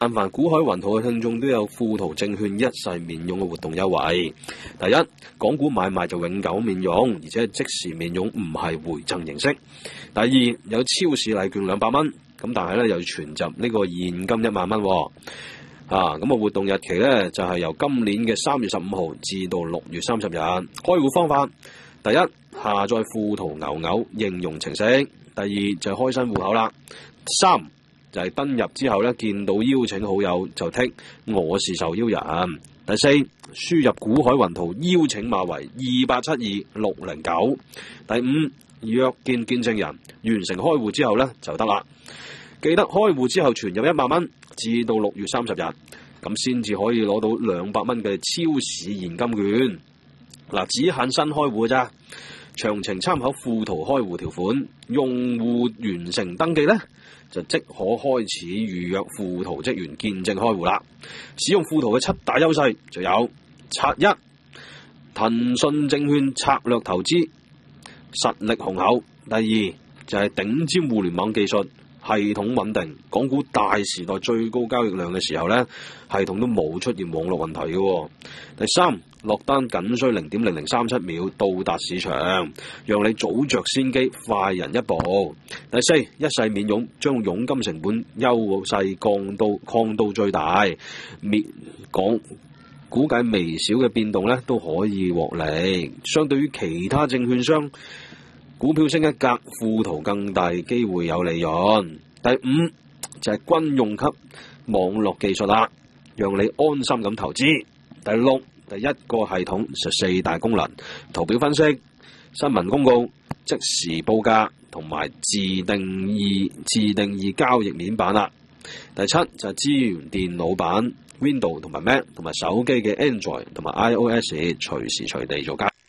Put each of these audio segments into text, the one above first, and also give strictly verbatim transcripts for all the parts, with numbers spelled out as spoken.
但凡股海雲圖嘅聽眾都有富途證券一世免佣嘅活動優惠。第一，港股買賣就永久免佣，而且係即時免佣，唔係回贈形式。第二，有超市禮券兩百蚊，咁但係咧又存集呢個現金一萬蚊。啊，咁啊活動日期咧就係、是、由今年嘅三月十五號至到六月三十日。開戶方法，第一，下載富途牛牛應用程式；第二就係開新戶口啦；三就係登入之後咧，見到邀請好友就剔我是受邀人。第四，輸入股海雲圖邀請碼為二八七二六零九。第五，約見見證人，完成開戶之後咧就得啦。記得開戶之後存入一萬蚊，至到六月三十日，咁先至可以攞到兩百蚊嘅超市現金券。嗱，只限新開戶咋，詳情參考富途開戶條款。用戶完成登記咧，就即可開始預約富途職員見證開戶啦。使用富途嘅七大優勢就有：拆一，騰訊證券策略投資，實力雄厚；第二就係、是、頂尖互聯網技術，系統穩定。港股大時代最高交易量嘅時候咧，系統都冇出現網絡問題嘅。第三，落單僅需零點零零三七秒到達市場，讓你早着先機，快人一步。第四，一世免佣，將佣金成本優勢降到擴到最大，免講估計微小嘅變動咧都可以獲利。相對於其他證券商，股票升一格，富途更大機會有利潤。第五就係、是、軍用級網絡技術啦，讓你安心咁投資。第六，第一個系統十四大功能，圖表分析、新聞公告、即時報價同埋自定義自定義交易面板啦。第七就係、是、支援電腦版 Windows 同埋 Mac 同埋手機嘅 Android 同埋 iOS 隨時隨地做交易。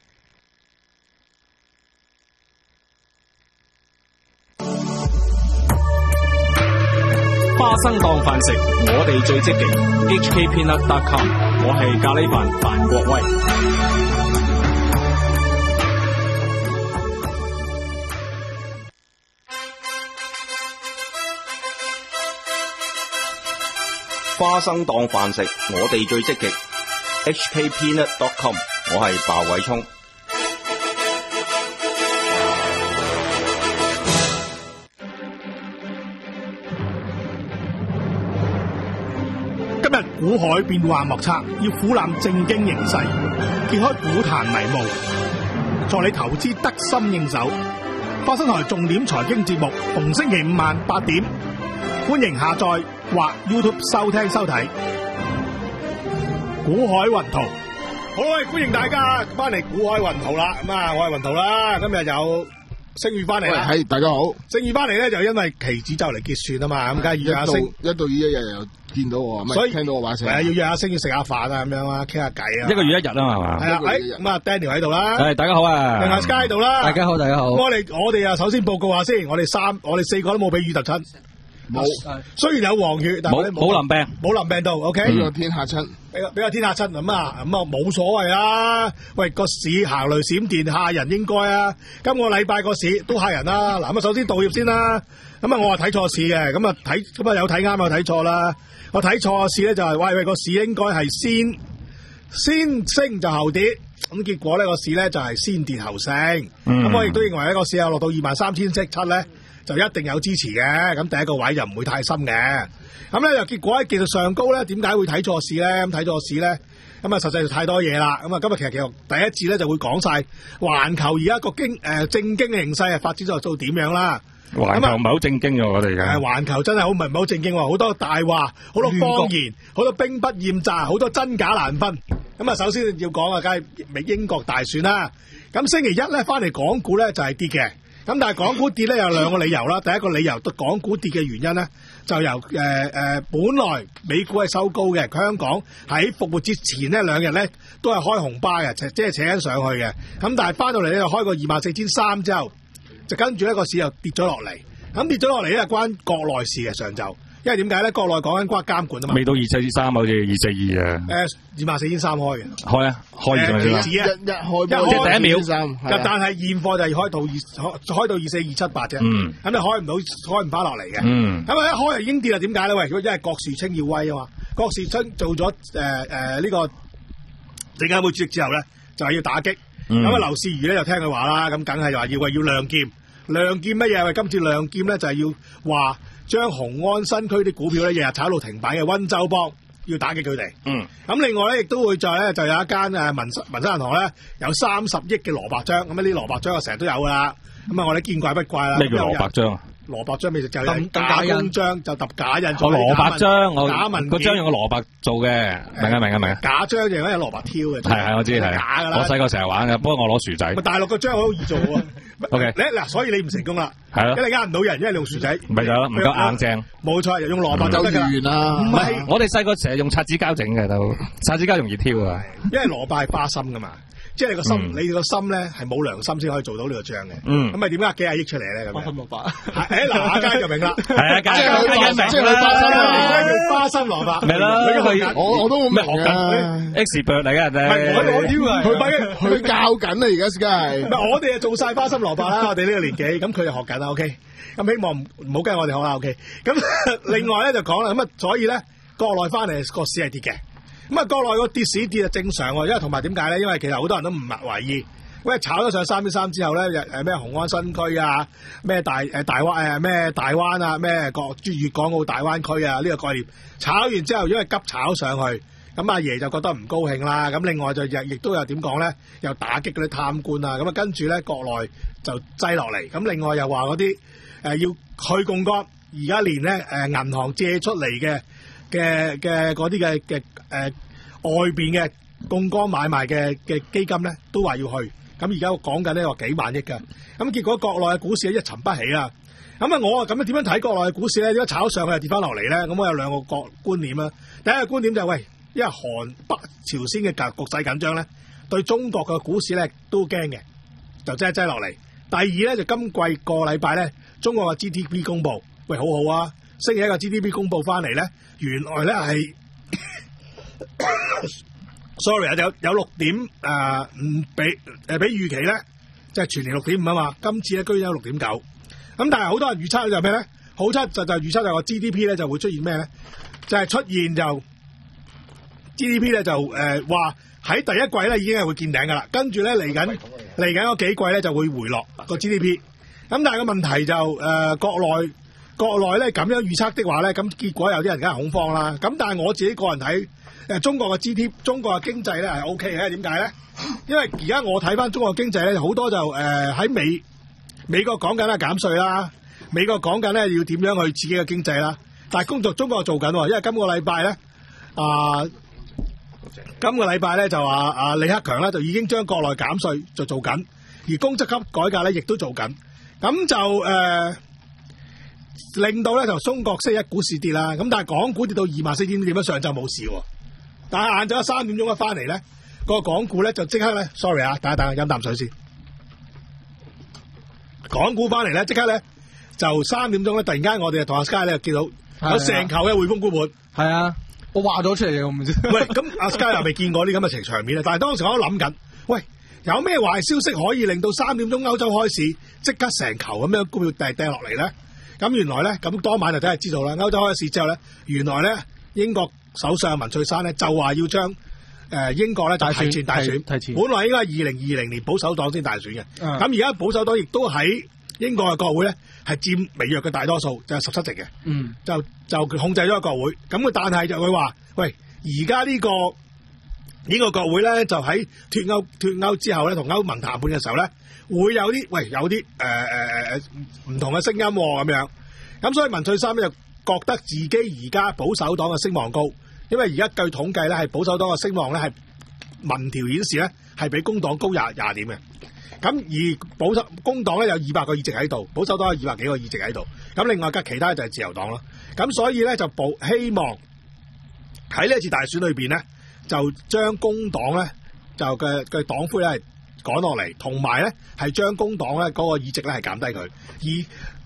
花生當飯食，我哋最積極。H K Peanut dot com， 我係咖喱飯范國威。 花生當飯食，我哋最積極。H K Peanut dot com， 我係鮑偉聰。 今日股海變幻莫測，要俯瞰政經形勢，揭開股壇迷霧，助你投資得心應手。花生台重點財經節目，逢星期五晚八點，歡迎下載或 YouTube 收聽收睇。股海雲圖，好啊！歡迎大家翻嚟股海雲圖啦。咁啊，我係雲圖啦。今日有星宇翻嚟啦。 係大家好。 星宇翻嚟咧，就因為期指就嚟結算啊嘛，咁梗係約下星。 一到呢一日又見到我，所以聽到我話聲。係啊，要約下星宇食下飯啊，咁樣啊，傾下偈啊。 一個月一日啊嘛，係嘛？ 係啊，誒咁啊 ，Daniel 喺度啦。 係大家好啊。另外 Sky 喺度啦。 大家好，大家好。 我哋我哋啊，首先報告下先，我哋三我哋四個都冇俾雨特親。冇，雖然有黃血，但係冇淋病，冇淋病到 ，OK。 俾個天嚇親， 俾個俾個天嚇親咁啊，咁啊冇所謂啦。喂，個市行雷閃電嚇人應該啊。今個禮拜個市都嚇人啦。嗱，咁啊首先道歉先啦。咁啊我話睇錯市嘅，咁啊睇咁啊有睇啱有睇錯啦。我睇錯市咧就係、是，喂喂個市應該係先先升就後跌，咁結果呢個市咧就係先跌後升。咁、嗯、我亦都認為呢個市啊落到二萬三千七咧。就一定有支持嘅，咁第一個位就唔會太深嘅。咁咧又結果喺技術上高咧，點解會睇錯市咧？咁睇錯市咧，咁啊實際就太多嘢啦。咁啊今日其實其實第一節咧就會講晒環球而家個經誒、呃、政經嘅形勢啊發展咗到點樣啦。 環球唔係好正經嘅我哋嘅。誒環球真係好唔係好正經喎，好多大話，好多謊言，好多兵不厭詐，好多真假難分。咁啊首先要講啊，梗係英國大選啦。咁星期一咧翻嚟港股咧就係跌嘅。咁但係港股跌咧有兩個理由啦，第一個理由，港股跌嘅原因咧，就由誒誒、呃、本來美股係收高嘅，香港喺復活節前呢兩日咧都係開紅巴嘅，即係扯緊上去嘅。咁但係翻到嚟咧就開個二萬四千三之後，就跟住呢個市又跌咗落嚟。咁跌咗落嚟咧關國內事嘅上晝， 因為點解咧？國內講緊關監管啊嘛， 未到二四三好似二四二啊。 誒，二萬四千三開嘅， 開啊，開二四二。 期指啊， 一一開即係第一秒。 但係現貨就係開到二開開到二四二七八啫。 嗯。 咁你開唔到，開唔翻落嚟嘅。 嗯。 咁啊一開就已經跌啦，點解咧？喂，如果因為郭樹清要威啊嘛，郭樹清做咗誒誒呢個證監會主席之後咧，就係要打擊。咁啊，劉士余咧就聽佢話啦，咁梗係話要話要亮劍，亮劍乜嘢？喂，今次亮劍咧就係要話將雄安新區啲股票咧日日炒到停板嘅溫州幫，要打擊佢哋。 嗯。 咁另外咧，亦都會再咧就有一間誒民民生銀行咧有三十億嘅蘿蔔章，咁呢啲蘿蔔章啊成日都有噶啦。咁啊，我哋見怪不怪啦。 咩叫蘿蔔章啊？ 蘿蔔章咪就就係假公章，就揼假印。 個蘿蔔章，我假文個章用個蘿蔔做嘅，明啊明啊明啊。 假章就有蘿蔔挑嘅。 係係我知係。 假噶啦。 我細個成日玩嘅，不過我攞薯仔。 大陸個章好易做喎。 O K。 你嗱，所以你唔成功啦。 係咯。 因為你呃唔到人，因為你用薯仔。 唔係就唔夠硬正。 冇錯，用蘿蔔就得㗎啦。 唔係， 我哋細個成日用擦紙膠整嘅都，擦紙膠容易挑啊。 因為蘿蔔係花心噶嘛。即係你個心，你個心咧係冇良心先可以做到呢個章嘅。嗯，咁咪點解幾廿億出嚟咧？咁花心蘿蔔，誒嗱，阿佳就明啦。係啊，佳佳明，即係花心啦，叫花心蘿蔔。 咪啦， 我我都冇咩學緊 expert 嚟嘅人哋。 係我我屌啊！佢佢教緊啊，而家梗係。 唔係我哋啊做晒花心蘿蔔啦，我哋呢個年紀，咁佢就學緊啦。OK，咁希望唔好跟我哋學啦。OK，咁另外咧就講啦，咁啊，所以咧國內翻嚟個市係跌嘅。咁啊，國內個跌市跌就正常喎，因為同埋點解咧？因為其實好多人都唔懷疑，喂炒咗上三點三之後咧，誒咩雄安新區啊，咩大誒大灣誒咩大灣啊，咩國粵港澳大灣區啊呢個概念，炒完之後因為急炒上去，咁阿爺就覺得唔高興啦。咁另外就亦亦都有點講咧，又打擊嗰啲貪官啊。咁啊跟住咧國內就擠落嚟。咁另外又話嗰啲誒要去槓桿，而家連咧誒銀行借出嚟嘅。嘅嘅嗰啲嘅嘅誒外邊嘅槓桿買賣嘅嘅基金咧，都話要去。咁而家講緊呢個幾萬億㗎。咁結果國內嘅股市一沉不起啦。咁啊，我啊咁樣點樣睇國內嘅股市咧？點解炒上去又跌翻落嚟咧？咁我有兩個角觀點啦。第一個觀點就係、是、喂，因為韓北朝鮮嘅局局勢緊張咧，對中國嘅股市咧都驚嘅，就擠一擠落嚟。第二咧就今季個禮拜咧，中國嘅 G D P 公佈，喂好好啊，星期一個 G D P 公佈翻嚟咧。原來咧係，sorry 啊，有有六點誒，唔比誒比預期咧，即係全年六點五啊嘛。今次咧居然有六點九，咁但係好多人預測就係咩咧？好測就就預測就個 G D P 咧就會出現咩咧？就係、是、出現就 G D P 咧就誒話喺第一季咧已經係會見頂噶啦，跟住咧嚟緊嚟緊嗰幾季咧就會回落個 G D P。咁但係個問題就誒、呃、國內。國內咧咁樣預測的話咧，咁結果有啲人梗係恐慌啦。咁但係我自己個人睇，誒中國嘅 G D P，中國嘅經濟咧係 O K 嘅。點解咧？因為而家我睇翻中國經濟咧，好多就誒喺、呃、美美國講緊啦減稅啦，美國講緊咧要點樣去刺激嘅經濟啦。但係工作中國做緊，因為今個禮拜咧啊，今個禮拜咧就話啊李克強咧就已經將國內減稅就做緊，而公積金改革咧亦都做緊。咁就誒。呃令到咧就中國星期一股市跌啦，咁但係港股跌到二萬四千點，上晝冇事喎。但係晏晝三點鐘一翻嚟咧，個港股咧就即刻咧 ，sorry 啊，等一等，飲啖水先。港股翻嚟咧，即刻咧就三點鐘咧，突然間我哋同阿 Sky 咧見到有成球嘅匯豐沽盤。 係啊，我話咗出嚟嘅，我唔知。 喂，咁阿 Sky 又未見過啲咁嘅情場面啊！但係當時我都諗緊，喂，有咩壞消息可以令到三點鐘歐洲開市即刻成球咁樣股票掟掟落嚟咧？咁原來咧，咁當晚就真係知道啦。歐洲開市之後咧，原來咧英國首相文翠珊咧就話要將誒、呃、英國咧就提前大選，提前本來應該係二零二零年保守黨先大選嘅。咁而家保守黨亦都喺英國嘅國會咧係佔微弱嘅大多數，就係十七席嘅。嗯，就就控制咗個國會。咁但係就佢話：喂，而家呢個呢、呢個國會咧就喺脱歐脱歐之後咧，同歐盟談判嘅時候咧。會有啲喂有啲誒誒誒唔同嘅聲音咁、哦、樣，咁所以文翠珊咧就覺得自己而家保守黨嘅聲望高，因為而家據統計咧係保守黨嘅聲望咧係民調顯示咧係比工黨高廿廿點嘅，咁而保守工黨咧有二百個議席喺度，保守黨有二百幾個議席喺度，咁另外嘅其他就係自由黨咯，咁所以咧就保希望喺呢一次大選裏邊咧就將工黨咧就嘅嘅黨魁咧係趕落嚟，同埋咧係將工黨咧嗰個議席咧係減低佢，而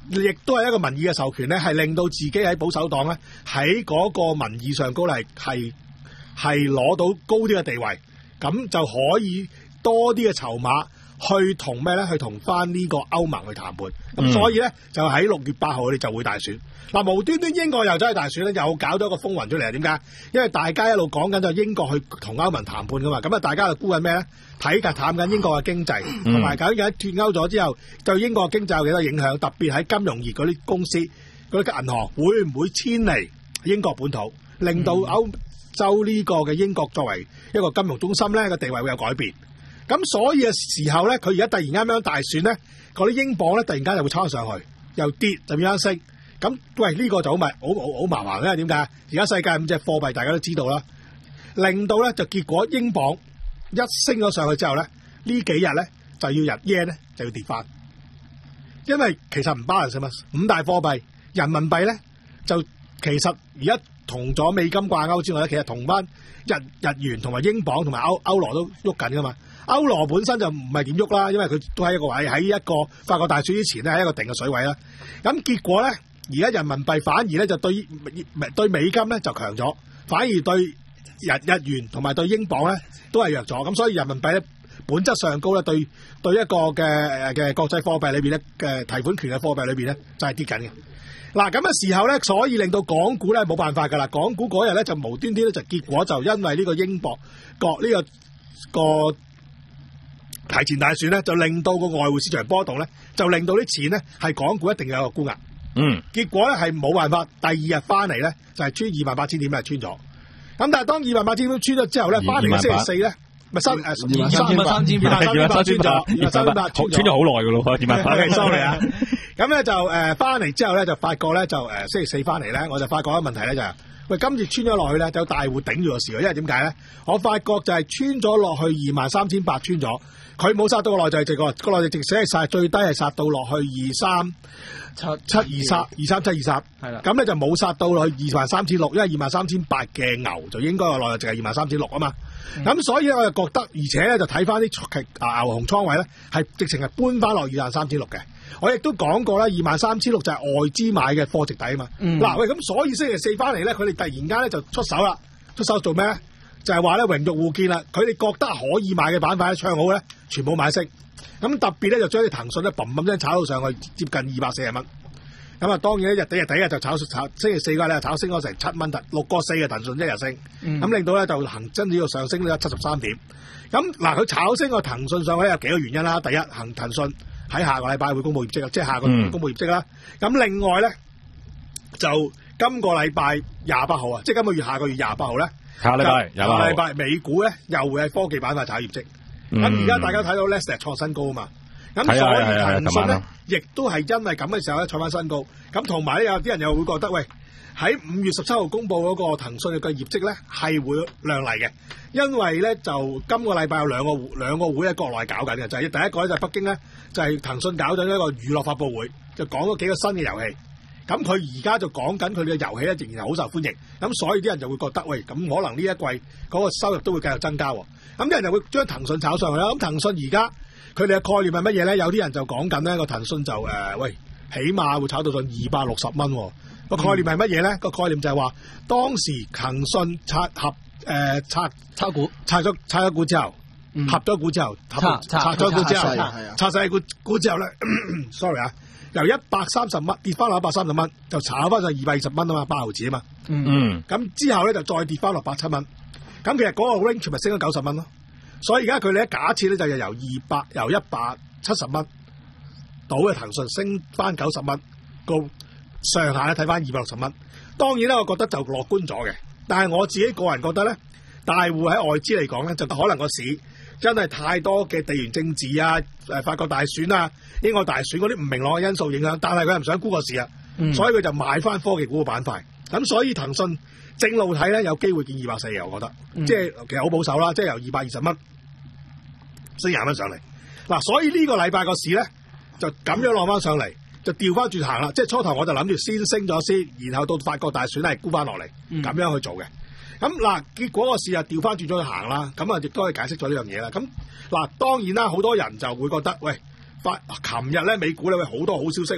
亦都係一個民意嘅授權咧，係令到自己喺保守黨咧喺嗰個民意上高係係係攞到高啲嘅地位，咁就可以多啲嘅籌碼去同咩咧？去同翻呢個歐盟去談判。咁、嗯、所以咧就喺六月八號我哋就會大選。嗱、啊，無端端英國又走去大選咧，又搞咗個風雲出嚟，點解？因為大家一路講緊就英國去同歐盟談判噶嘛，咁啊大家就估緊咩咧？睇緊淡緊英國嘅經濟，同埋究竟喺脫歐咗之後，對英國嘅經濟有幾多影響？特別喺金融業嗰啲公司、嗰啲銀行會唔會遷離英國本土，令到歐洲呢個嘅英國作為一個金融中心咧個地位會有改變？咁所以嘅時候咧，佢而家突然間咁樣大選咧，嗰啲英鎊咧突然間就會抽上去，又跌就變翻升。咁喂呢、呢個就好咪好好好麻煩咧？點解？而家世界五隻貨幣大家都知道啦，令到咧就結果英鎊一升咗上去之後咧，呢幾日咧就要日 yen 咧就要跌翻，因為其實唔包含什麼五大貨幣，人民幣咧就其實而家同咗美金掛鈎之外咧，其實同翻日日元同埋英鎊同埋歐歐羅都喐緊噶嘛。歐羅本身就唔係點喐啦，因為佢都喺一個位，喺一個法國大選之前咧，喺一個定嘅水位啦。咁結果咧，而家人民幣反而咧就對對美金咧就強咗，反而對日日元同埋對英鎊咧都係弱咗。咁所以人民幣咧本質上高咧，對對一個嘅嘅國際貨幣裏邊咧嘅提款權嘅貨幣裏邊咧就係跌緊嘅。嗱咁嘅時候咧，所以令到港股咧冇辦法㗎啦。港股嗰日咧就無端端咧就結果就因為呢個英鎊國呢個個。提前大選咧，就令到個外匯市場波動咧，就令到啲錢咧係港股一定有個沽壓。嗯，結果咧係冇辦法，第二日翻嚟咧就係、是、穿二萬八千點，係穿咗。咁但係當二萬八千點穿咗之後咧，翻嚟嘅星期四咧，咪三誒二萬三千八，二萬三千八穿咗，二萬三千八穿咗好耐㗎咯，二萬八。sorry 啊，咁咧就誒翻嚟之後咧就發覺咧就誒、呃、星期四翻嚟咧，我就發覺一個問題咧就係、是。喂，今次穿咗落去咧，就有大戶頂住個市喎，因為點解咧？我發覺就係穿咗落去二萬三千八穿咗，佢冇殺到個內在值個，個內在值寫係殺最低係殺到落去二三七七二三二三七二三，係啦，咁咧就冇殺到落去二萬三千六，因為二萬三千八嘅牛就應該個內在值係二萬三千六啊嘛。咁、嗯、所以咧我就覺得，而且咧就睇翻啲啊牛熊倉位咧，係直情係搬翻落二萬三千六嘅。我亦都講過啦，二萬三千六就係外資買嘅貨值底啊嘛。嗱、嗯、喂，咁所以星期四翻嚟咧，佢哋突然間咧就出手啦，出手做咩咧？就係話咧榮辱互見啦。佢哋覺得可以買嘅板塊咧唱好咧，全部買升。咁特別咧就將啲騰訊咧砰砰聲炒到上去接近二百四十蚊。咁啊當然咧日底日底日就炒炒星期四嗰日咧炒升咗成七蚊，六個四嘅騰訊一日升，咁、嗯、令到咧就恒真呢個上升咗七十三點。咁嗱佢炒升個騰訊上去有幾個原因啦。第一，恒騰訊喺下個禮拜會公布業績啊，即係下個月公布業績啦。咁、嗯、另外咧就今個禮拜廿八號啊，即係今個月下個月廿八號咧，下個禮拜廿八號，下個禮拜美股咧又會喺科技板塊炒業績。咁而家大家睇到咧成日創新高啊嘛。咁所以騰訊咧，亦都係因為咁嘅時候咧創翻新高。咁同埋咧有啲人又會覺得，喂喺五月十七號公布嗰個騰訊嘅業績咧係會亮麗嘅，因為咧就今個禮拜有兩個兩個會喺國內搞緊嘅，就係、是、第一個咧就係北京咧就係、是、騰訊搞緊一個娛樂發佈會，就講咗幾個新嘅遊戲。咁佢而家就講緊佢哋嘅遊戲咧仍然係好受歡迎。咁所以啲人就會覺得，喂咁可能呢一季嗰個收入都會繼續增加。咁啲人就會將騰訊炒上去啦。咁騰訊而家佢哋嘅概念係乜嘢咧？有啲人就講緊呢個騰訊就誒、呃，喂，起碼會炒到上二百六十蚊。個概念係乜嘢咧？個概念就係話，當時騰訊拆合誒、呃、拆拆股，拆咗拆咗股之後，嗯、合咗股之後，拆拆咗股之後，拆晒股股之後咧，sorry 啊，由一百三十蚊跌翻落一百三十蚊，就炒翻上二百二十蚊啊嘛，八毫子啊嘛。嗯。咁之後咧就再跌翻落百七蚊。咁其實嗰個 range 咪升咗九十蚊咯。所以而家佢哋咧假設咧就係由二百由一百七十蚊到嘅騰訊升翻九十蚊，個上下咧睇翻二百六十蚊。當然咧，我覺得就樂觀咗嘅。但係我自己個人覺得咧，大戶喺外資嚟講咧，就可能個市真係太多嘅地緣政治啊、誒法國大選啊、英國大選嗰啲唔明朗嘅因素影響，但係佢又唔想沽個市啊，嗯、所以佢就買翻科技股嘅板塊。咁所以騰訊正路睇咧，有機會見二百四嘅，我覺得，嗯、即係其實好保守啦，即係由二百二十蚊升廿蚊上嚟。嗱，所以呢個禮拜個市咧就咁樣落翻上嚟，就調翻轉行啦。即係初頭我就諗住先升咗先，然後到法國大選係沽翻落嚟，咁、嗯、樣去做嘅。咁嗱，結果個市就調翻轉咗去行啦。咁啊，亦都可以解釋咗呢樣嘢啦。咁嗱，當然啦，好多人就會覺得，喂，發琴日咧美股咧會好多好消息、哦，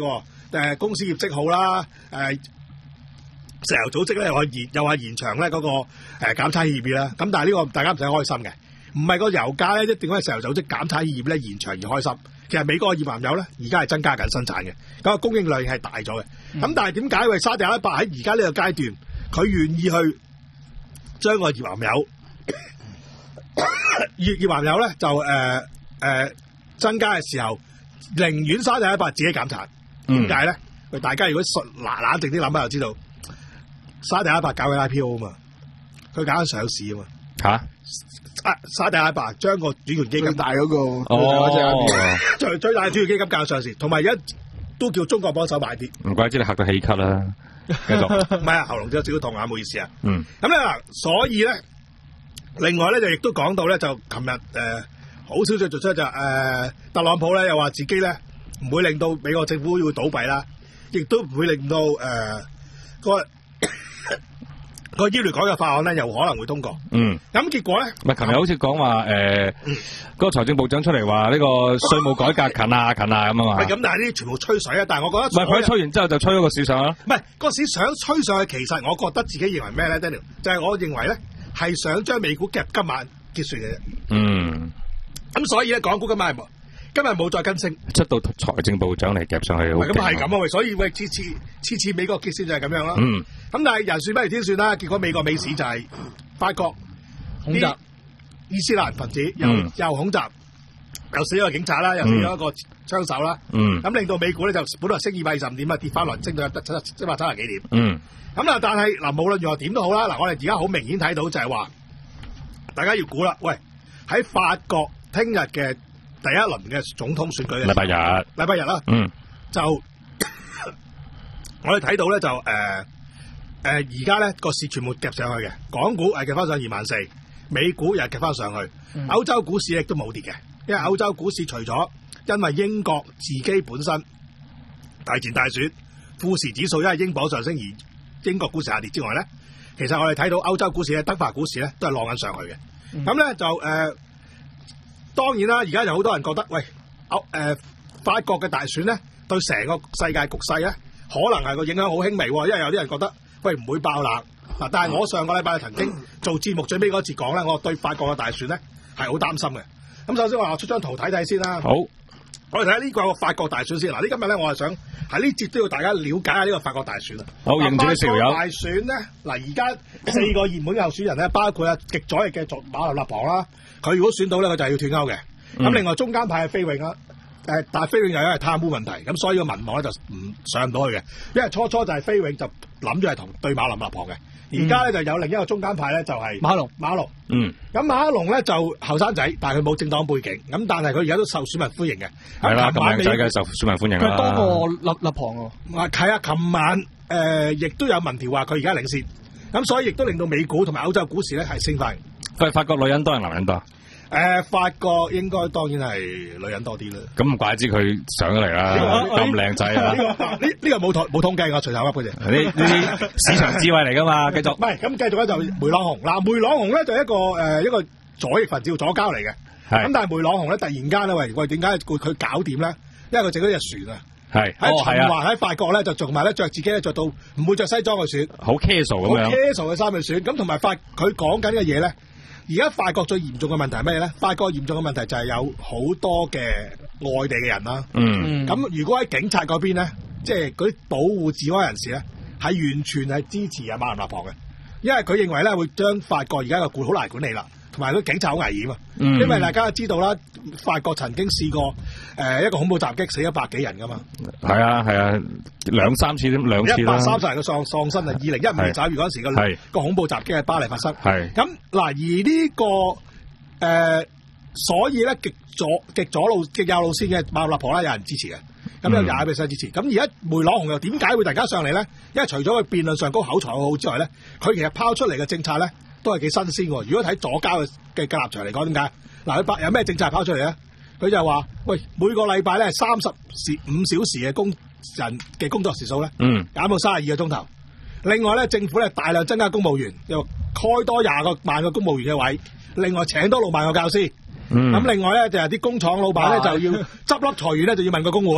誒公司業績好啦，誒石油組織咧又可以延又話延長咧嗰個誒減產協議啦。咁但係呢個大家唔使開心嘅，唔係個油價咧一定係石油組織減產協議咧延長而開心。其實美國嘅頁岩油咧而家係增加緊生產嘅，咁個供應量係大咗嘅。咁、嗯、但係點解為沙特阿拉伯喺而家呢個階段，佢願意去將個頁岩油頁頁岩油咧就誒誒、呃呃、增加嘅時候，寧願沙特阿拉伯自己減產？點解咧？喂，大家如果順嗱冷靜啲諗下就知道，沙特阿拉伯搞嘅 I P O 啊嘛，佢搞緊上市啊嘛。 吓、啊？ 啊！沙特阿拉伯將個主權基金大嗰、那個哦， 最最大嘅主權基金搞上市，同埋而家都叫中國幫手買啲。 唔怪之你嚇到氣咳啦。繼續。 唔係啊，喉嚨都有少少痛啊，唔好意思啊。 嗯。 咁咧嗱，所以咧，另外咧就亦都講到咧，就琴日誒好消息做出就誒、呃、特朗普咧又話自己咧唔會令到美國政府要倒閉啦，亦都唔會令到誒、呃、個。個醫療改革法案咧，又可能會通過。嗯，咁結果咧， 唔係琴日好似講話誒，嗰、嗯、個財政部長出嚟話呢個稅務改革近啊近啊咁啊嘛。 咁，但係呢啲全部吹水啊！但係我覺得唔係佢吹完之後就吹咗個市上啦。 唔係個市想吹上去，其實我覺得自己認為咩咧 ，Daniel 就係我認為咧係想將美股夾今晚結算嘅啫。嗯，咁所以咧，港股今晚係冇。今日冇再跟升， 出到財政部長嚟夾上去， 咁係咁啊！所以喂，次次次次美國結算就係咁樣啦。嗯，咁但係人算不如天算啦。結果美國美市就係發覺恐襲伊斯蘭分子又、嗯、又恐襲，又死咗個警察啦，又死咗一個槍手啦。嗯，咁令到美股咧就本來升二百二十五點啊，跌翻落升到一百七十七百七十幾點。嗯，咁啊，但係嗱，無論如何點都好啦。嗱，我哋而家好明顯睇到就係話，大家要估啦。喂，喺法國聽日嘅第一輪嘅總統選舉，禮拜日， 禮拜日啦，嗯，就我哋睇到咧就誒誒，而家咧個市全部夾上去嘅，港股係夾翻上二萬四，美股又夾翻上去，嗯、歐洲股市亦都冇跌嘅，因為歐洲股市除咗因為英國自己本身大前大選，富時指數因為英鎊上升而英國股市下跌之外咧，其實我哋睇到歐洲股市咧、德法股市咧都係浪緊上去嘅，咁咧、嗯、就誒。呃當然啦，而家有好多人覺得，喂，歐、呃、誒法國嘅大選咧，對成個世界局勢咧，可能係個影響好輕微喎，因為有啲人覺得，喂唔會爆冷嗱。但係我上個禮拜曾經做節目最尾嗰節講咧，我對法國嘅大選咧係好擔心嘅。咁首先我出張圖睇睇先啦。好，我哋睇下呢個法國大選先。嗱，呢今日咧我係想喺呢節都要大家了解下呢個法國大選啊。好，認住啲條友。大選咧，嗱而家四個熱門候選人咧，包括啊極左翼嘅馬林勒龐啦。佢如果選到咧，佢就係要脫歐嘅。咁、嗯、另外中間派係菲永啦，誒，但係菲永又因為貪污問題，咁所以個民望咧就唔上唔到去嘅。因為初初就係菲永就諗住係同對馬林勒龐嘅，而家咧就有另一個中間派咧就係馬龍馬龍。嗯，咁馬龍咧就後生仔，但係佢冇政黨背景，咁但係佢而家都受選民歡迎嘅。係啦，咁靚仔嘅受選民歡迎啦。佢多過勒勒龐喎。啊，係啊，琴晚誒亦都有民調話佢而家領先，咁所以亦都令到美股同埋歐洲股市咧係升翻。佢係法國女人多定男人多？誒、呃，法國應該當然係女人多啲啦。咁唔怪之佢上咗嚟啦，咁靚仔啊！呢呢個冇統冇統計㗎，隨口噏嘅啫。呢呢啲市場智慧嚟㗎嘛，繼續。唔係，咁繼續咧就梅朗雄嗱，梅朗雄咧就一個誒、呃、一個左翼分子左膠嚟嘅。係。咁但係梅朗雄咧突然間咧喂喂點解佢佢搞掂咧？因為佢整咗隻船啊。係。喺循環喺法國咧就仲埋咧着自己咧着到唔會着西裝去選，好 casual 咁樣。好 casual 嘅衫去選，咁同埋法佢講緊嘅嘢咧。而家法國最嚴重嘅問題係咩咧？法國嚴重嘅問題就係有好多嘅外地嘅人啦。嗯，咁如果喺警察嗰邊咧，即係嗰啲保護治安人士咧，係完全係支持阿馬林勒龐嘅，因為佢認為咧會將法國而家個管好難管理啦，同埋啲警察好危險啊。嗯，因為大家都知道啦，法國曾經試過誒、呃、一個恐怖襲擊死咗百幾人噶嘛。係啊係啊，兩三次兩次啦。一百三十人嘅喪喪生啊！二零一五年九月嗰陣時個個恐怖襲擊喺巴黎發生。係咁嗱，而呢、這個誒、呃，所以咧極左極左路極右路線嘅馬林勒龐啦，有人支持嘅，咁有廿 percent 支持。咁而家梅朗雄又點解會突然間上嚟咧？因為除咗佢辯論上高口才好好之外咧，佢其實拋出嚟嘅政策咧。都係幾新鮮喎！如果睇左膠嘅嘅立場嚟講，點解？嗱，佢有咩政策拋出嚟咧？佢就話：喂，每個禮拜咧三十時五小時嘅工人嘅工作時數咧，嗯，減到三十二個鐘頭。另外咧，政府咧大量增加公務員，又開多廿個萬個公務員嘅位，另外請多六萬個教師。咁、嗯、另外咧就係、是、啲工廠老闆咧就要執笠裁員咧，就要問個工會。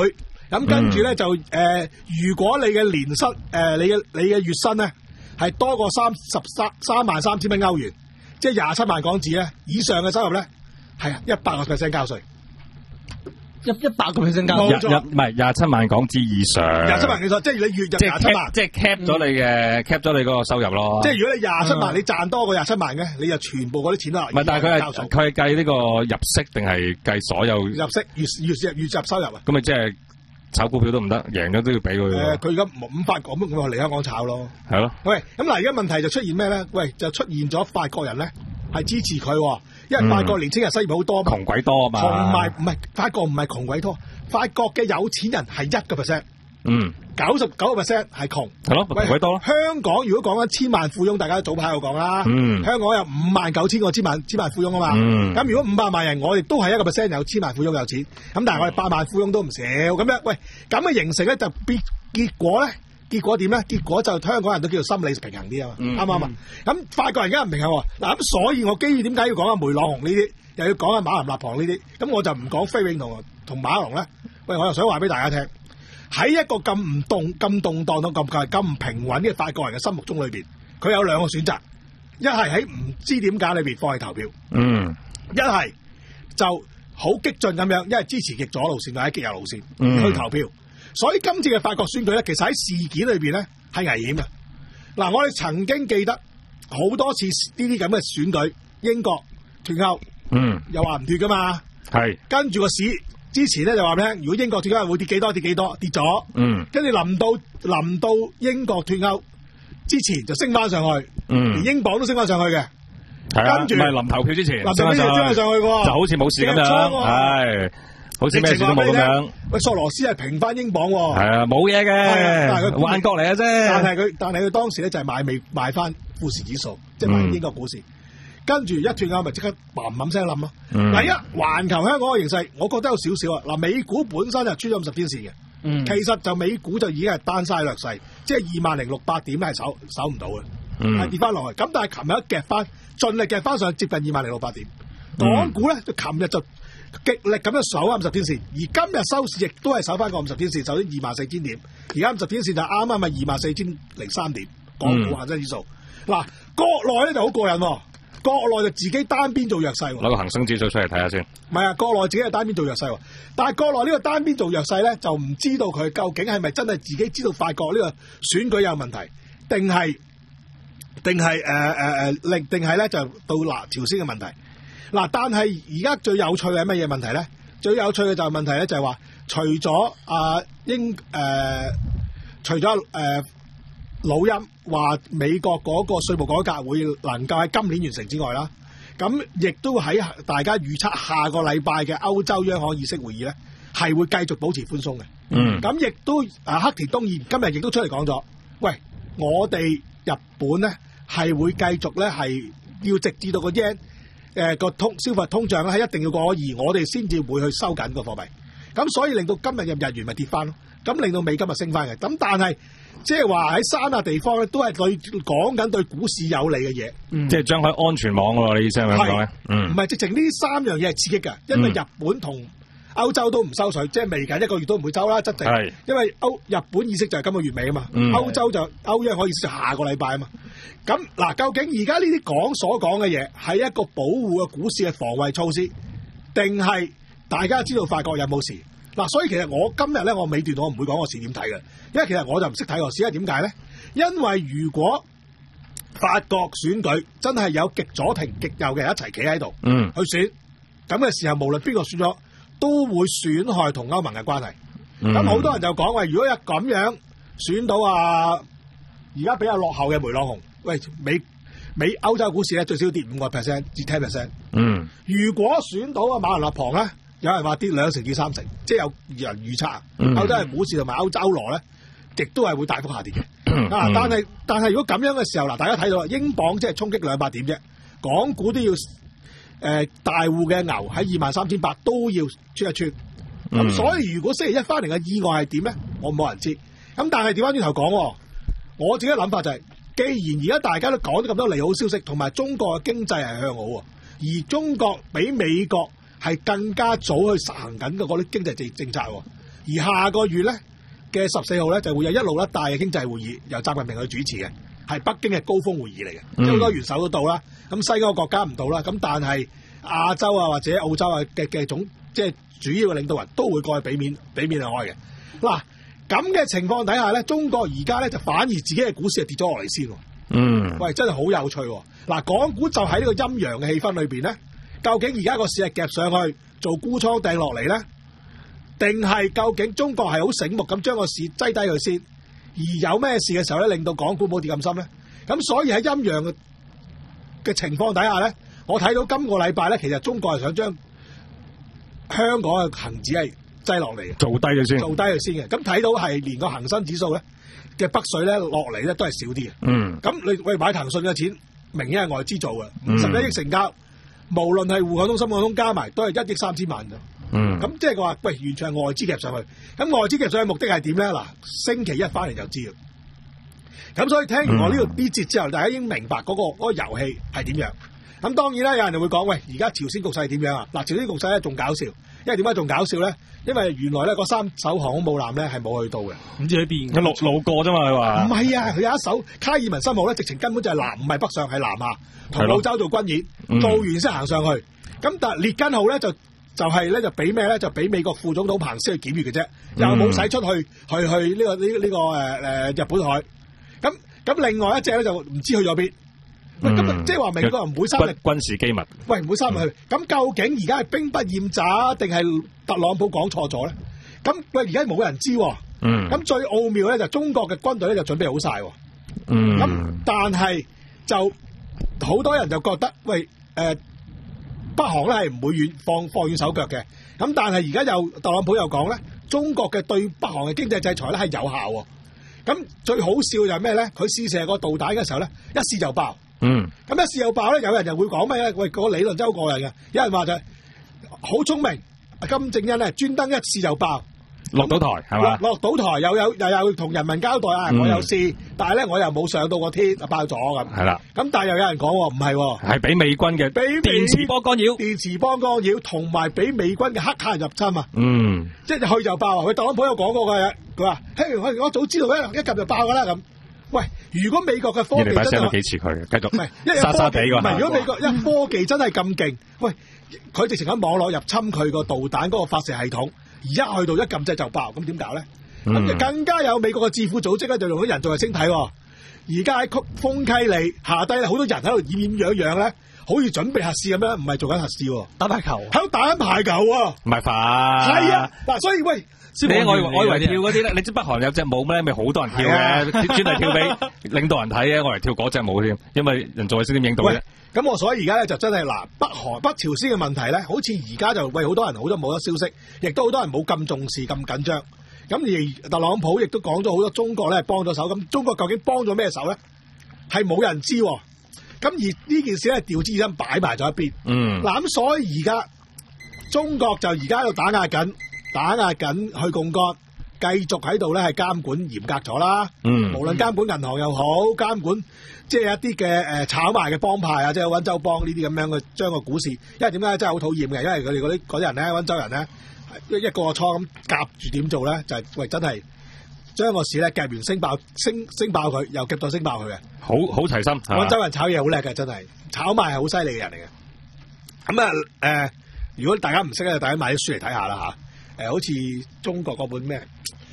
咁跟住咧就誒、呃，如果你嘅年薪誒、呃，你嘅你嘅月薪咧係多過三十三三萬三千蚊歐元，即係廿七萬港紙咧以上嘅收入咧，係啊，一百個 percent 交稅。 一一百個 percent 交冇錯廿唔係廿七萬港紙以上， 廿七萬幾數，即係你月入即係廿七萬 cap，即係 cap 咗你嘅 cap 咗你嗰個收入咯。 即係如果你廿七萬，你賺多過廿七萬嘅，你就全部嗰啲錢啦。 唔係，但係佢係交稅佢係計呢個入息定係計所有？ 入息月月月入收入啊？ 咁咪即係炒股票都唔得，贏咗都要俾佢。 誒，佢而家五法國咁，我嚟香港炒咯。 係咯。 喂，咁嗱，而家問題就出現咩咧？喂，就出現咗法國人咧係支持佢，因為法國年青人失業好多嘛， 窮鬼多啊嘛。 同埋唔係法國唔係窮鬼多，法國嘅有錢人係一個 percent。 嗯， 九十九個 percent 係窮， 係咯，窮鬼多咯。 香港如果講緊千萬富翁，大家早排有講啦。 嗯， 香港有五萬九千個千萬千萬富翁啊嘛。 嗯， 咁如果五百萬人，我哋都係一個 percent 有千萬富翁有錢。咁但係我哋百萬富翁都唔少。咁樣喂，咁嘅形成咧就結結果咧，結果點咧？結果就香港人都叫做心理平衡啲啊嘛。啱唔啱啊？咁法國人而家唔平衡喎。嗱咁，所以我基於點解要講阿梅朗雄呢啲，又要講阿馬林立旁呢啲？咁我就唔講菲永同同馬龍咧。喂，我又想話俾大家聽。喺一個咁唔動、咁動盪到咁咁唔平穩嘅法國人嘅心目中裏邊，佢有兩個選擇：一係喺唔知點解裏邊放棄投票， 嗯； 一係就好激進咁樣，一係支持極左路線或者極右路線、 嗯、 去投票。所以今次嘅法國選舉咧，其實喺事件裏邊咧係危險嘅。嗱，我哋曾經記得好多次呢啲咁嘅選舉，英國脫歐， 嗯， 又話唔脫噶嘛， 係跟住個市。之前咧就話咩？如果英國脫歐會跌幾多？跌幾多？跌咗。 嗯。 跟住臨到臨到英國脫歐之前就升翻上去。 嗯。 連英鎊都升翻上去嘅。 係啊。 跟住唔係臨投票之前。 臨投票之前升翻上去喎。 就好似冇事咁樣。係。好似咩事都冇咁樣。 喂，索羅斯係平翻英鎊喎。 係啊，冇嘢嘅。幻覺嚟嘅啫。 但係佢但係佢當時咧就係買未買翻富時指數，即係買英國股市。跟住一脫歐咪即刻嘭嘭聲冧咯。第一，環球香港嘅形勢，我覺得有少少啊。嗱，美股本身就穿咗五十天線嘅，嗯、其實就美股就已經係單晒略勢，即係二萬零六百點係守守唔到嘅，係、嗯、跌翻落去。咁但係琴日一夾翻，盡力夾翻上接近二萬零六百點。港股咧就琴日就極力咁樣守五十天線，而今日收市亦都係守翻個五十天線，守咗二萬四千點。而家五十天線就啱啱係二萬四千零三點，港股恒生指數。嗱、嗯，國內咧就好過癮喎。國內就自己單邊做弱勢喎， 攞個恒生指數出嚟睇下先。 唔係啊，國內自己係單邊做弱勢喎，但係國內呢個單邊做弱勢咧，就唔知道佢究竟係咪真係自己知道法國呢個選舉有問題，定係定係誒誒誒，另定係咧就到嗱朝鮮嘅問題。嗱，但係而家最有趣嘅係乜嘢問題咧？最有趣嘅就係問題咧，就係話除咗啊英誒、呃，除咗誒。呃老欽話美國嗰個稅務改革會能夠喺今年完成之外啦，咁亦都喺大家預測下個禮拜嘅歐洲央行議息會議咧，係會繼續保持寬鬆嘅。嗯，咁亦都啊，黑田東彥今日亦都出嚟講咗，喂，我哋日本咧係會繼續咧係要直至到個 yen 誒個通消費通脹咧係一定要過二，我哋先至會去收緊個貨幣。咁所以令到今日嘅日元咪跌翻咯，咁令到美金咪升翻嘅。咁但係即係話喺三亞地方咧，都係對講緊對股市有利嘅嘢，嗯、即係將佢安全網喎。你意思係咪咁講咧？嗯，唔係直情呢三樣嘢係刺激嘅，因為日本同歐洲都唔收水，嗯、即係未緊一個月都唔會收啦，質地。係因為歐日本議息就係今個月尾啊嘛，嗯、歐洲就歐央行議息就下個禮拜啊嘛。咁嗱，究竟而家呢啲講所講嘅嘢係一個保護嘅股市嘅防衛措施，定係大家知道法國有冇事？嗱，所以其實我今日咧，我尾段我唔會講個市點睇嘅，因為其實我就唔識睇個市，因為點解咧？因為如果法國選舉真係有極左同極右嘅人一齊企喺度，嗯，去選咁嘅時候，無論邊個選咗，都會損害同歐盟嘅關係。咁好、嗯、多人就講話，如果有咁樣選到啊，而家比較落後嘅梅朗雄，喂，美美歐洲股市咧最少跌五個 percent 至 ten percent，嗯，如果選到啊馬雲立旁咧。有人話跌兩成至三成，即係有人預測啊，嗯、歐洲嘅股市同埋歐洲羅咧，亦都係會大幅下跌嘅。嗯、啊，但係但係如果咁樣嘅時候，嗱，大家睇到啦，英鎊即係衝擊兩百點啫，港股都要誒、呃、大戶嘅牛喺二萬三千八都要穿一穿。咁、嗯、所以如果星期一翻嚟嘅意外係點咧，我冇人知。咁但係調翻轉頭講，我自己嘅諗法就係、是，既然而家大家都講咗咁多利好消息，同埋中國嘅經濟係向好啊，而中國比美國係更加早去實行緊嘅嗰啲經濟政政策，而而下個月咧嘅十四號咧就會有一路一帶嘅經濟會議，由習近平去主持嘅，係北京嘅高峰會議嚟嘅，即係好多元首都到啦。咁西歐國家唔到啦，咁但係亞洲啊或者澳洲啊嘅嘅總即係主要嘅領導人都會過去俾面俾面去開嘅。嗱咁嘅情況底下咧，中國而家咧就反而自己嘅股市係跌咗落嚟先。 嗯， 喂，真係好有趣喎！嗱，港股就喺呢個陰陽嘅氣氛裏邊咧，究竟而家個市係夾上去做沽倉掟落嚟咧，定係究竟中國係好醒目咁將個市擠低佢先，而有咩事嘅時候咧，令到港股冇跌咁深咧？咁所以喺陰陽嘅情況底下咧，我睇到今個禮拜咧，其實中國係想將香港嘅恒指係擠落嚟嘅， 做低佢先， 做低佢先嘅。咁睇到係連個恒生指數咧嘅北水咧落嚟咧都係少啲嘅。 嗯， 咁你喂買騰訊嘅錢，明顯係外資做嘅，五十一億成交，無論係滬港通、深港通加埋都係一億三千萬咋。 嗯， 咁即係佢話喂，完全係外資夾上去。咁外資夾上去目的係點咧？嗱，星期一翻嚟就知啦。咁所以聽完我呢個啲節之後，大家已經明白嗰、嗰個嗰、嗰個遊戲係點樣。咁當然啦，有人就會講喂，而家朝鮮局勢係點樣啊？嗱，朝鮮局勢咧仲搞笑，因為點解仲搞笑咧？因為原來咧嗰三艘航空母艦咧係冇去到嘅， 唔知喺邊， 佢路路過啫嘛，佢話唔係啊，佢有一艘卡爾文森號咧，直情根本就係南，唔係北上，係南下，同澳洲做軍演， 嗯、 做完先行上去。咁但係列根號咧就就係咧就俾咩咧？就俾美國副總統彭斯去檢閱嘅啫，又冇使出去去去呢、這個呢呢、這個誒誒、呃、日本海。咁咁另外一隻咧就唔知去咗邊。喂，咁即係話美國人唔會三日軍事機密。 喂，唔會三日去。咁、嗯、究竟而家係兵不厭詐定係特朗普講錯咗咧？咁喂，而家冇人知、哦。嗯。咁最奧妙咧就中國嘅軍隊咧就準備好晒、哦。嗯。咁但係就好多人就覺得喂誒、呃、北韓咧係唔會軟放放軟手腳嘅。咁但係而家又特朗普又講咧，中國嘅對北韓嘅經濟制裁咧係有效、哦。咁最好笑就係咩咧？佢試射個導彈嘅時候咧，一試就爆。嗯，咁一試又爆咧，有人就會講咩咧？喂，個理論真係好過癮嘅。有人話就係好聰明，金正恩咧專登一試就爆， 落到台係嘛？ 落到台又有又有同人民交代啊！嗯、我有試，但係咧我又冇上到個天，爆咗咁。係啦，咁但係又有人講唔係，係俾美軍嘅俾電磁波干擾，電磁波干擾同埋俾美軍嘅黑客入侵啊！嗯，即係去就爆啊！佢特朗普有講過嘅，佢話：嘿，我我早知道咧，一撳就爆噶啦咁。喂，如果美國嘅科技真係幾似佢嘅，繼續唔係，因為沙沙地㗎。唔係，如果美國一科技真係咁勁，喂，佢直情喺網絡入侵佢個導彈嗰個發射系統，而一去到一撳掣就爆，咁點搞咧？咁、嗯、就更加有美國嘅智庫組織咧，就用咗人造衛星睇。而家喺曲豐溪里下低咧，好多人喺度掩掩樣樣咧，好似準備核試咁樣，唔係做緊核試，打排球，喺度打緊排球啊！唔係快，係啊！嗱，所以喂。你我我以為跳嗰啲咧，你知北韓有隻舞咧，咪好多人跳嘅，專係跳俾領導人睇嘅，我嚟跳嗰隻舞添，因為人造衛星點影到咧。咁我所以而家咧就真係嗱，北韓北朝鮮嘅問題咧，好似而家就喂好多人好多冇得消息，亦都好多人冇咁重視咁緊張。咁而特朗普亦都講咗好多中國咧幫咗手，咁中國究竟幫咗咩手咧？係冇人知。咁而呢件事咧調之間擺埋咗一邊。嗯。嗱咁所以而家中國就而家喺度打壓緊。打壓緊去槓桿，繼續喺度咧係監管嚴格咗啦。嗯，無論監管銀行又好，監管即係一啲嘅誒炒賣嘅幫派啊，即係溫州幫呢啲咁樣嘅將個股市，因為點解真係好討厭嘅？因為佢哋嗰啲嗰啲人咧，溫州人咧一一個個倉咁夾住點做咧，就係、是、喂真係將個市咧夾完升爆升升爆佢，又夾到升爆佢嘅。好好齊心。溫州人炒嘢好叻嘅，真係炒賣係好犀利嘅人嚟嘅。咁啊誒，如果大家唔識咧，大家買啲書嚟睇下啦嚇。誒、呃，好似中國嗰本咩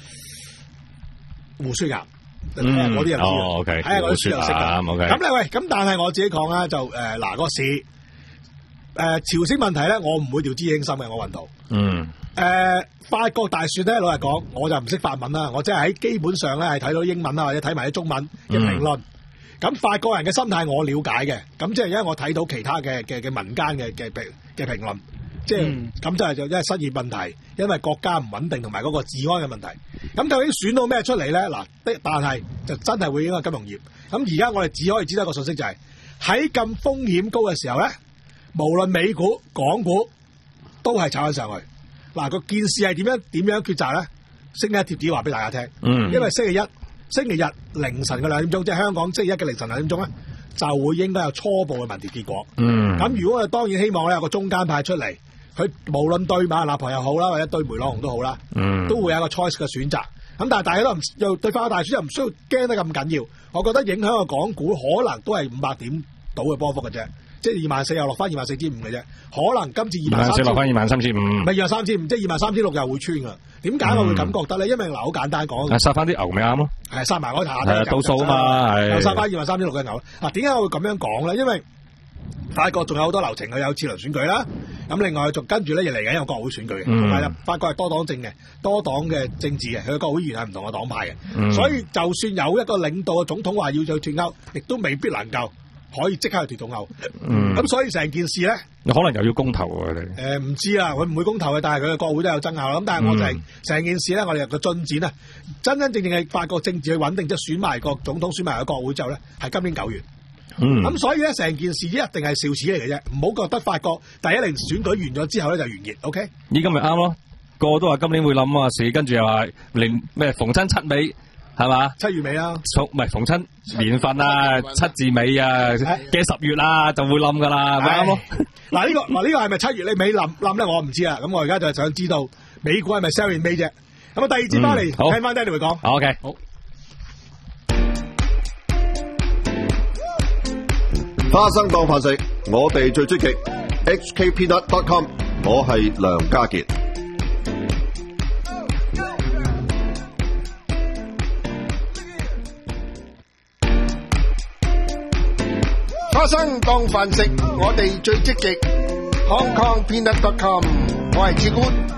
胡雪岩，嗰啲人知哦 ，OK，睇下嗰啲書又識㗎。OK，咁咧喂，咁但係我自己講啦，就誒嗱個市誒、呃、朝鮮問題咧，我唔會掉以輕心嘅，我運到。嗯。誒、呃，法國大選咧，老實講，我就唔識法文啦，我即係喺基本上咧係睇到英文啦，或者睇埋啲中文嘅評論。咁、嗯、法國人嘅心態我了解嘅，咁即係因為我睇到其他嘅嘅嘅民間嘅嘅評嘅評論。即係咁就係就因為失業問題，因為國家唔穩定同埋嗰個治安嘅問題。咁究竟選到咩出嚟咧？嗱，但係就真係會影響金融業。咁而家我哋只可以知道一個信息就係喺咁風險高嘅時候咧，無論美股、港股都係炒緊上去。嗱，個件事係點樣點樣抉擇咧？星期一貼紙話俾大家聽。嗯。因為星期一、星期日凌晨嘅兩點鐘，即係香港星期一嘅凌晨兩點鐘咧，就會應該有初步嘅民調結果。嗯。咁如果我哋當然希望咧有個中間派出嚟。 佢無論對馬納婆又好啦，或者對梅朗雄都好啦， 嗯， 都會有一個 choice 嘅選擇。咁但係大家都唔又對法國大選又唔需要驚得咁緊要。我覺得影響個港股可能都係五百點到嘅波幅嘅啫，即係二萬四又落翻二萬四千五嘅啫。可能今次二萬三落翻二萬三千五， 唔係二萬三千五，即係二萬三千六又會穿噶。點解我會咁覺得咧？因為嗱，好簡單講， 殺翻啲牛咪啱咯， 係殺埋嗰下係倒數啊嘛，係又殺翻二萬三千六嘅牛。嗱，點解我會咁樣講咧？因為法國仲有好多流程，佢有次輪選舉啦。咁另外仲跟住咧，亦嚟緊有國會選舉嘅，同埋法國係多黨政嘅，多黨嘅政治嘅，佢嘅國會議員係唔同嘅黨派嘅， 嗯、 所以就算有一個領導嘅總統話要再脱歐，亦都未必能夠可以即刻去脱到歐。咁、嗯、所以成件事咧， 可能又要公投喎，你誒唔知啊，佢唔會公投嘅，但係佢嘅國會都有爭拗啦。咁但係我就係、是、成、嗯、件事咧，我哋個進展啊，真真正正係法國政治去穩定，即係選埋個總統，選埋個國會之後咧，係今年九月。嗯，咁所以咧，成件事一定係笑始嚟嘅啫，唔好覺得法國第一輪選舉完咗之後咧就完結 ，OK？ 依今咪啱咯，個個都話今年會諗啊事，跟住又話連咩逢親七尾係嘛？ 七月尾啦， 唔係逢親年份啊，七字尾啊嘅十月啊就會冧噶啦，咪啱咯。 嗱呢個嗱呢個係咪七月你尾冧冧咧？我唔知啊。咁我而家就係想知道美股係咪 sell in May 啫。咁啊，第二節翻嚟聽翻 Danny 會講。 好 OK，好。 花生當飯食，我哋最積極。H K Peanut dot com， 我係梁家傑。花生當飯食，我哋最積極。Hong Kong Peanut dot com， 我係志官。